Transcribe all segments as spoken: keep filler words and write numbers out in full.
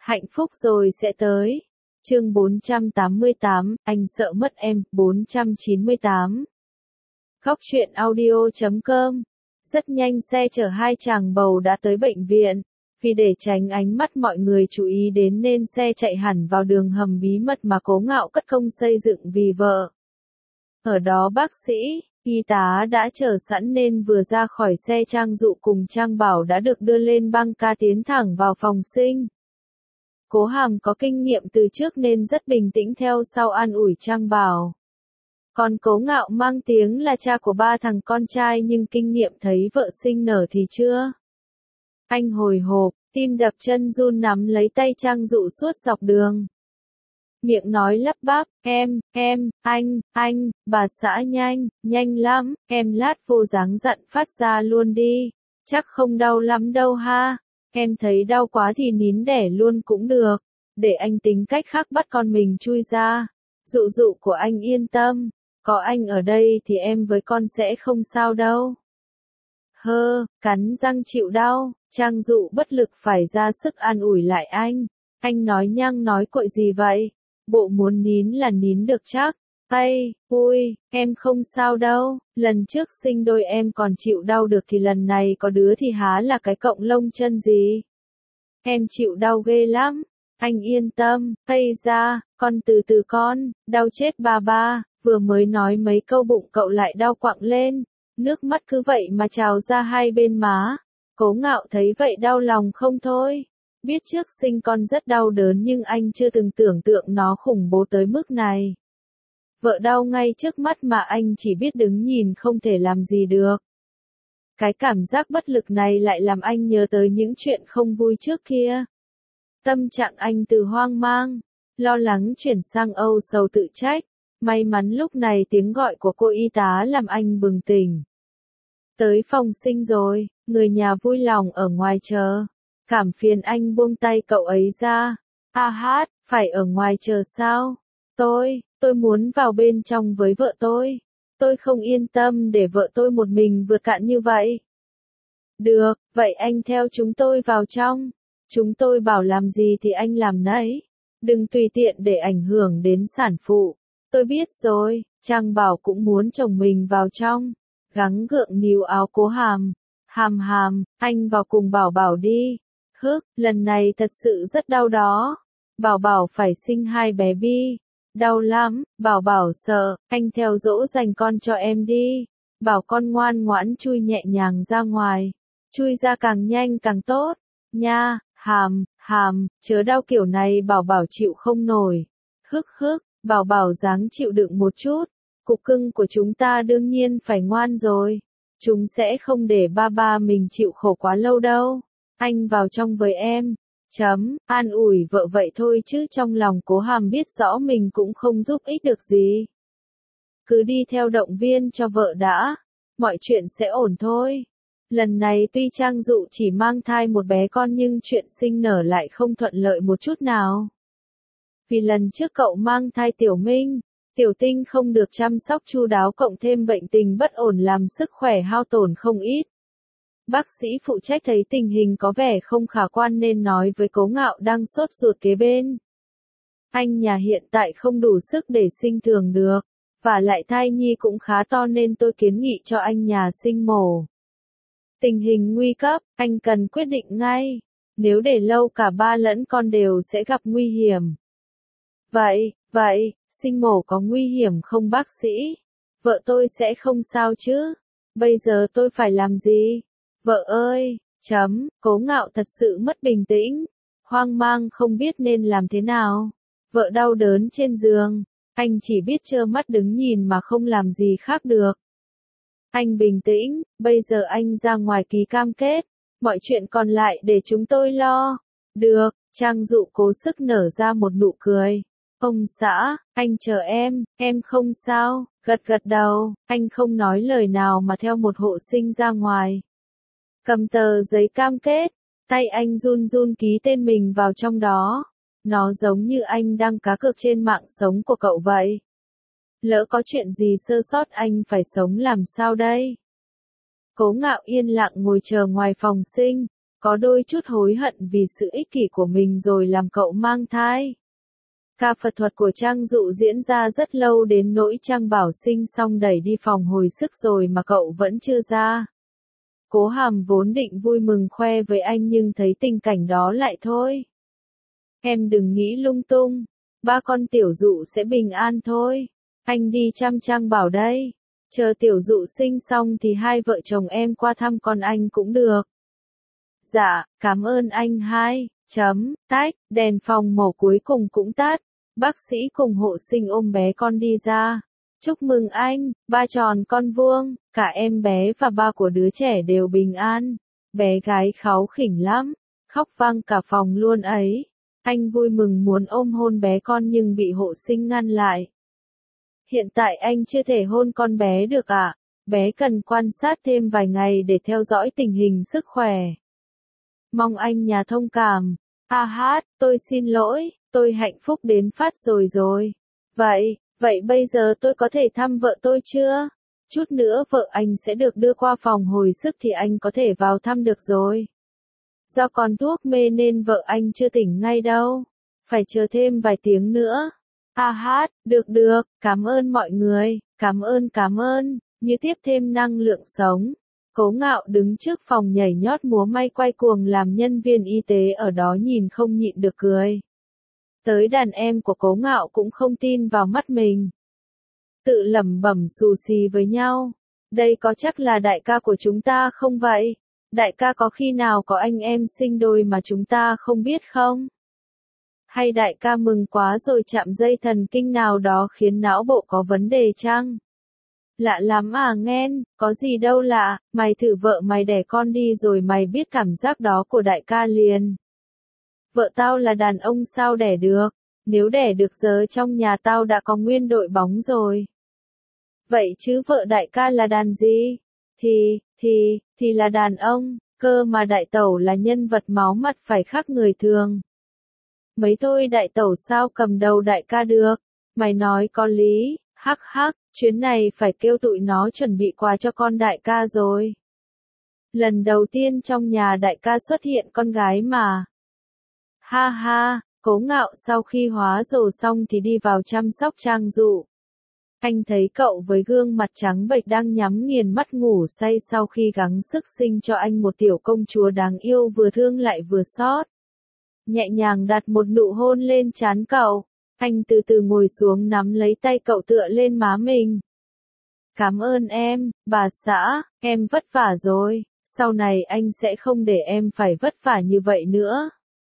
Hạnh phúc rồi sẽ tới. Chương bốn trăm tám mươi tám, anh sợ mất em, bốn trăm chín mươi tám. Góc truyện audio chấm com. Rất nhanh xe chở hai chàng bầu đã tới bệnh viện. Vì để tránh ánh mắt mọi người chú ý đến nên xe chạy hẳn vào đường hầm bí mật mà Cố Ngạo cất công xây dựng vì vợ. Ở đó bác sĩ, y tá đã chờ sẵn nên vừa ra khỏi xe Trang Dụ cùng Trang Bảo đã được đưa lên băng ca tiến thẳng vào phòng sinh. Cố Hàm có kinh nghiệm từ trước nên rất bình tĩnh theo sau an ủi Trang Bảo. Còn Cố Ngạo mang tiếng là cha của ba thằng con trai nhưng kinh nghiệm thấy vợ sinh nở thì chưa. Anh hồi hộp, tim đập chân run nắm lấy tay Trang Dụ suốt dọc đường. Miệng nói lắp bắp, em, em, anh, anh, bà xã nhanh, nhanh lắm, em lát vô dáng dặn phát ra luôn đi, chắc không đau lắm đâu ha, em thấy đau quá thì nín đẻ luôn cũng được, để anh tính cách khác bắt con mình chui ra. Dụ dụ của anh yên tâm, có anh ở đây thì em với con sẽ không sao đâu. Hơ, cắn răng chịu đau, Trang Dụ bất lực phải ra sức an ủi lại anh. Anh nói nhăng nói cội gì vậy? Bộ muốn nín là nín được chắc. Ây, ui, em không sao đâu, lần trước sinh đôi em còn chịu đau được thì lần này có đứa thì há là cái cọng lông chân gì. Em chịu đau ghê lắm, anh yên tâm, Ây ra, con từ từ con, đau chết ba ba, vừa mới nói mấy câu bụng cậu lại đau quặng lên, nước mắt cứ vậy mà trào ra hai bên má. Cố Ngạo thấy vậy đau lòng không thôi. Biết trước sinh con rất đau đớn nhưng anh chưa từng tưởng tượng nó khủng bố tới mức này. Vợ đau ngay trước mắt mà anh chỉ biết đứng nhìn không thể làm gì được. Cái cảm giác bất lực này lại làm anh nhớ tới những chuyện không vui trước kia. Tâm trạng anh từ hoang mang, lo lắng chuyển sang âu sầu tự trách. May mắn lúc này tiếng gọi của cô y tá làm anh bừng tỉnh. Tới phòng sinh rồi, người nhà vui lòng ở ngoài chờ. Cảm phiền anh buông tay cậu ấy ra. A hát, phải ở ngoài chờ sao? Tôi, tôi muốn vào bên trong với vợ tôi. Tôi không yên tâm để vợ tôi một mình vượt cạn như vậy. Được, vậy anh theo chúng tôi vào trong. Chúng tôi bảo làm gì thì anh làm nấy. Đừng tùy tiện để ảnh hưởng đến sản phụ. Tôi biết rồi, Trang Bảo cũng muốn chồng mình vào trong. Gắng gượng níu áo Cố Hàm. Hàm Hàm, anh vào cùng Bảo Bảo đi. Hức, lần này thật sự rất đau đó. Bảo Bảo phải sinh hai bé bi. Đau lắm, Bảo Bảo sợ, anh theo dỗ dành con cho em đi. Bảo con ngoan ngoãn chui nhẹ nhàng ra ngoài. Chui ra càng nhanh càng tốt. Nha, Hàm, Hàm, chớ đau kiểu này Bảo Bảo chịu không nổi. Hức hức, Bảo Bảo dáng chịu đựng một chút. Cục cưng của chúng ta đương nhiên phải ngoan rồi. Chúng sẽ không để ba ba mình chịu khổ quá lâu đâu. Anh vào trong với em. Chấm, an ủi vợ vậy thôi chứ trong lòng Cố Hàm biết rõ mình cũng không giúp ích được gì. Cứ đi theo động viên cho vợ đã. Mọi chuyện sẽ ổn thôi. Lần này tuy Trang Dụ chỉ mang thai một bé con nhưng chuyện sinh nở lại không thuận lợi một chút nào. Vì lần trước cậu mang thai Tiểu Minh, Tiểu Tinh không được chăm sóc chu đáo cộng thêm bệnh tình bất ổn làm sức khỏe hao tổn không ít. Bác sĩ phụ trách thấy tình hình có vẻ không khả quan nên nói với Cố Ngạo đang sốt ruột kế bên. Anh nhà hiện tại không đủ sức để sinh thường được, và lại thai nhi cũng khá to nên tôi kiến nghị cho anh nhà sinh mổ. Tình hình nguy cấp, anh cần quyết định ngay, nếu để lâu cả ba lẫn con đều sẽ gặp nguy hiểm. Vậy, vậy, sinh mổ có nguy hiểm không bác sĩ? Vợ tôi sẽ không sao chứ? Bây giờ tôi phải làm gì? Vợ ơi, chấm, Cố Ngạo thật sự mất bình tĩnh, hoang mang không biết nên làm thế nào. Vợ đau đớn trên giường, anh chỉ biết trơ mắt đứng nhìn mà không làm gì khác được. Anh bình tĩnh, bây giờ anh ra ngoài ký cam kết, mọi chuyện còn lại để chúng tôi lo. Được, Trang Dụ cố sức nở ra một nụ cười. Ông xã, anh chờ em, em không sao, gật gật đầu, anh không nói lời nào mà theo một hộ sinh ra ngoài. Cầm tờ giấy cam kết, tay anh run run ký tên mình vào trong đó. Nó giống như anh đang cá cược trên mạng sống của cậu vậy. Lỡ có chuyện gì sơ sót anh phải sống làm sao đây? Cố Ngạo yên lặng ngồi chờ ngoài phòng sinh. có đôi chút hối hận vì sự ích kỷ của mình rồi làm cậu mang thai. Ca phẫu thuật của Trang Dụ diễn ra rất lâu đến nỗi Trang Bảo sinh xong đẩy đi phòng hồi sức rồi mà cậu vẫn chưa ra. Cố Hàm vốn định vui mừng khoe với anh nhưng thấy tình cảnh đó lại thôi. Em đừng nghĩ lung tung, ba con Tiểu Dụ sẽ bình an thôi. Anh đi chăm Trang Bảo đây. Chờ Tiểu Dụ sinh xong thì hai vợ chồng em qua thăm con anh cũng được. Dạ, cảm ơn anh hai. Chấm, tách, đèn phòng mổ cuối cùng cũng tắt. Bác sĩ cùng hộ sinh ôm bé con đi ra. Chúc mừng anh, ba tròn con vuông, cả em bé và ba của đứa trẻ đều bình an. Bé gái kháu khỉnh lắm, khóc vang cả phòng luôn ấy. Anh vui mừng muốn ôm hôn bé con nhưng bị hộ sinh ngăn lại. Hiện tại anh chưa thể hôn con bé được ạ, à? Bé cần quan sát thêm vài ngày để theo dõi tình hình sức khỏe. Mong anh nhà thông cảm. Ha hát, tôi xin lỗi, tôi hạnh phúc đến phát rồi rồi. Vậy, vậy bây giờ tôi có thể thăm vợ tôi chưa? Chút nữa vợ anh sẽ được đưa qua phòng hồi sức thì anh có thể vào thăm được rồi. Do còn thuốc mê nên vợ anh chưa tỉnh ngay đâu. Phải chờ thêm vài tiếng nữa. Ha hát, được được, cảm ơn mọi người, cảm ơn cảm ơn, như tiếp thêm năng lượng sống. Cố Ngạo đứng trước phòng nhảy nhót múa may quay cuồng làm nhân viên y tế ở đó nhìn không nhịn được cười. Tới đàn em của Cố Ngạo cũng không tin vào mắt mình. Tự lẩm bẩm xù xì với nhau. Đây có chắc là đại ca của chúng ta không vậy? Đại ca có khi nào có anh em sinh đôi mà chúng ta không biết không? Hay đại ca mừng quá rồi chạm dây thần kinh nào đó khiến não bộ có vấn đề chăng? Lạ lắm à nghen, có gì đâu lạ, mày thử vợ mày đẻ con đi rồi mày biết cảm giác đó của đại ca liền. Vợ tao là đàn ông sao đẻ được, nếu đẻ được giờ trong nhà tao đã có nguyên đội bóng rồi. Vậy chứ vợ đại ca là đàn gì? Thì, thì, thì là đàn ông, cơ mà đại tẩu là nhân vật máu mặt phải khác người thường. Mấy thôi đại tẩu sao cầm đầu đại ca được, mày nói có lý, hắc hắc, chuyến này phải kêu tụi nó chuẩn bị quà cho con đại ca rồi. Lần đầu tiên trong nhà đại ca xuất hiện con gái mà. Ha ha, Cố Ngạo sau khi hóa rồ xong thì đi vào chăm sóc Trang Dụ. Anh thấy cậu với gương mặt trắng bệch đang nhắm nghiền mắt ngủ say sau khi gắng sức sinh cho anh một tiểu công chúa đáng yêu vừa thương lại vừa xót. Nhẹ nhàng đặt một nụ hôn lên trán cậu, anh từ từ ngồi xuống nắm lấy tay cậu tựa lên má mình. Cảm ơn em, bà xã, em vất vả rồi, sau này anh sẽ không để em phải vất vả như vậy nữa.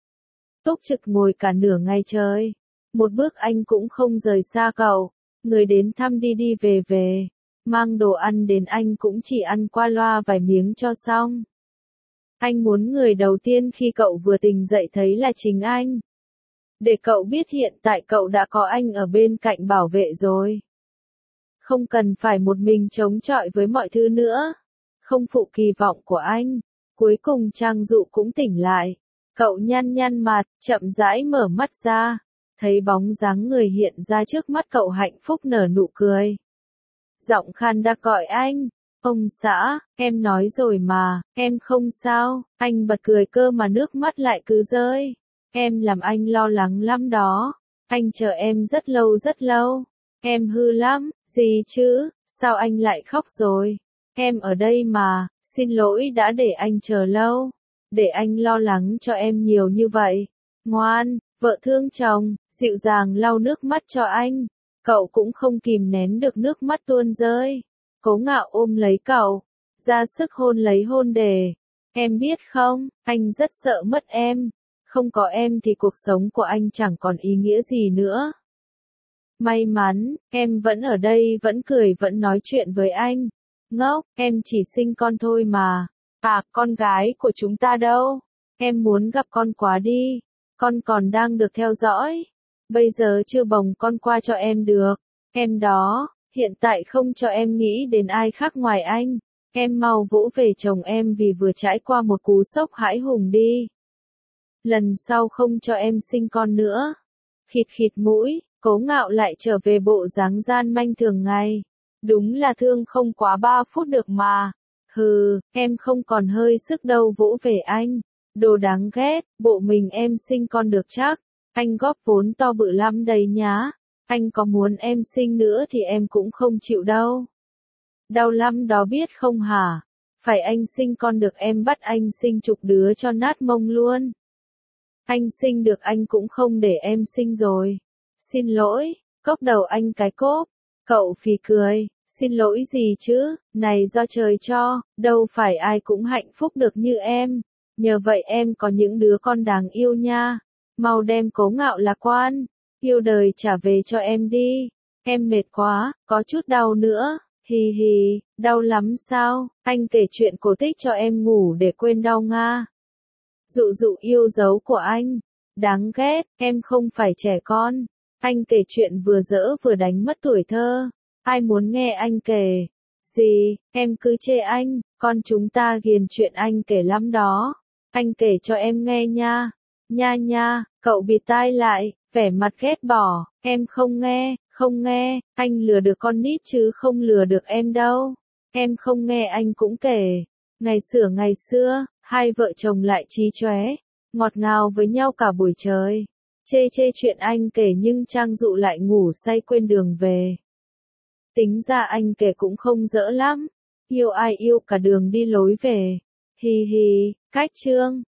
Túc Trực ngồi cả nửa ngày trời, một bước anh cũng không rời xa cậu, người đến thăm đi đi về về, mang đồ ăn đến anh cũng chỉ ăn qua loa vài miếng cho xong. Anh muốn người đầu tiên khi cậu vừa tỉnh dậy thấy là chính anh. Để cậu biết hiện tại cậu đã có anh ở bên cạnh bảo vệ rồi. Không cần phải một mình chống chọi với mọi thứ nữa. Không phụ kỳ vọng của anh. Cuối cùng Trang Dụ cũng tỉnh lại. Cậu nhăn nhăn mặt, chậm rãi mở mắt ra. Thấy bóng dáng người hiện ra trước mắt cậu hạnh phúc nở nụ cười. Giọng khan đặc gọi anh. Ông xã, em nói rồi mà, em không sao, anh bật cười cơ mà nước mắt lại cứ rơi. Em làm anh lo lắng lắm đó, anh chờ em rất lâu rất lâu, em hư lắm, gì chứ, sao anh lại khóc rồi? Em ở đây mà, xin lỗi đã để anh chờ lâu, để anh lo lắng cho em nhiều như vậy. Ngoan, vợ thương chồng, dịu dàng lau nước mắt cho anh, cậu cũng không kìm nén được nước mắt tuôn rơi. Cố Ngạo ôm lấy cậu, ra sức hôn lấy hôn đề. Em biết không, anh rất sợ mất em. Không có em thì cuộc sống của anh chẳng còn ý nghĩa gì nữa. May mắn, em vẫn ở đây vẫn cười vẫn nói chuyện với anh. Ngốc, em chỉ sinh con thôi mà. À, con gái của chúng ta đâu? Em muốn gặp con quá đi. Con còn đang được theo dõi. Bây giờ chưa bồng con qua cho em được. Em đó. Hiện tại không cho em nghĩ đến ai khác ngoài anh. Em mau vỗ về chồng em vì vừa trải qua một cú sốc hãi hùng đi. Lần sau không cho em sinh con nữa. Khịt khịt mũi, Cố Ngạo lại trở về bộ dáng gian manh thường ngày. Đúng là thương không quá ba phút được mà. Hừ, em không còn hơi sức đâu vỗ về anh. Đồ đáng ghét, bộ mình em sinh con được chắc. Anh góp vốn to bự lắm đấy nhá. Anh có muốn em sinh nữa thì em cũng không chịu đâu. Đau lắm đó biết không hả? Phải anh sinh con được em bắt anh sinh chục đứa cho nát mông luôn. Anh sinh được anh cũng không để em sinh rồi. Xin lỗi, cốc đầu anh cái cốp. Cậu phì cười, xin lỗi gì chứ, này do trời cho, đâu phải ai cũng hạnh phúc được như em. Nhờ vậy em có những đứa con đáng yêu nha. Mau đem cố ngạo lạc quan, yêu đời trả về cho em đi. Em mệt quá, có chút đau nữa. Hì hì, đau lắm sao? Anh kể chuyện cổ tích cho em ngủ để quên đau nga. Dụ dụ yêu dấu của anh. Đáng ghét, em không phải trẻ con. Anh kể chuyện vừa dỡ vừa đánh mất tuổi thơ. Ai muốn nghe anh kể? Gì, em cứ chê anh, con chúng ta ghiền chuyện anh kể lắm đó. Anh kể cho em nghe nha. Nha nha, cậu bịt tai lại, vẻ mặt ghét bỏ, em không nghe, không nghe, anh lừa được con nít chứ không lừa được em đâu. Em không nghe anh cũng kể. Ngày xưa ngày xưa, hai vợ chồng lại chí chóe, ngọt ngào với nhau cả buổi trời. Chê chê chuyện anh kể nhưng Trang Dụ lại ngủ say quên đường về. Tính ra anh kể cũng không dỡ lắm. Yêu ai yêu cả đường đi lối về. Hì hì, cách chương.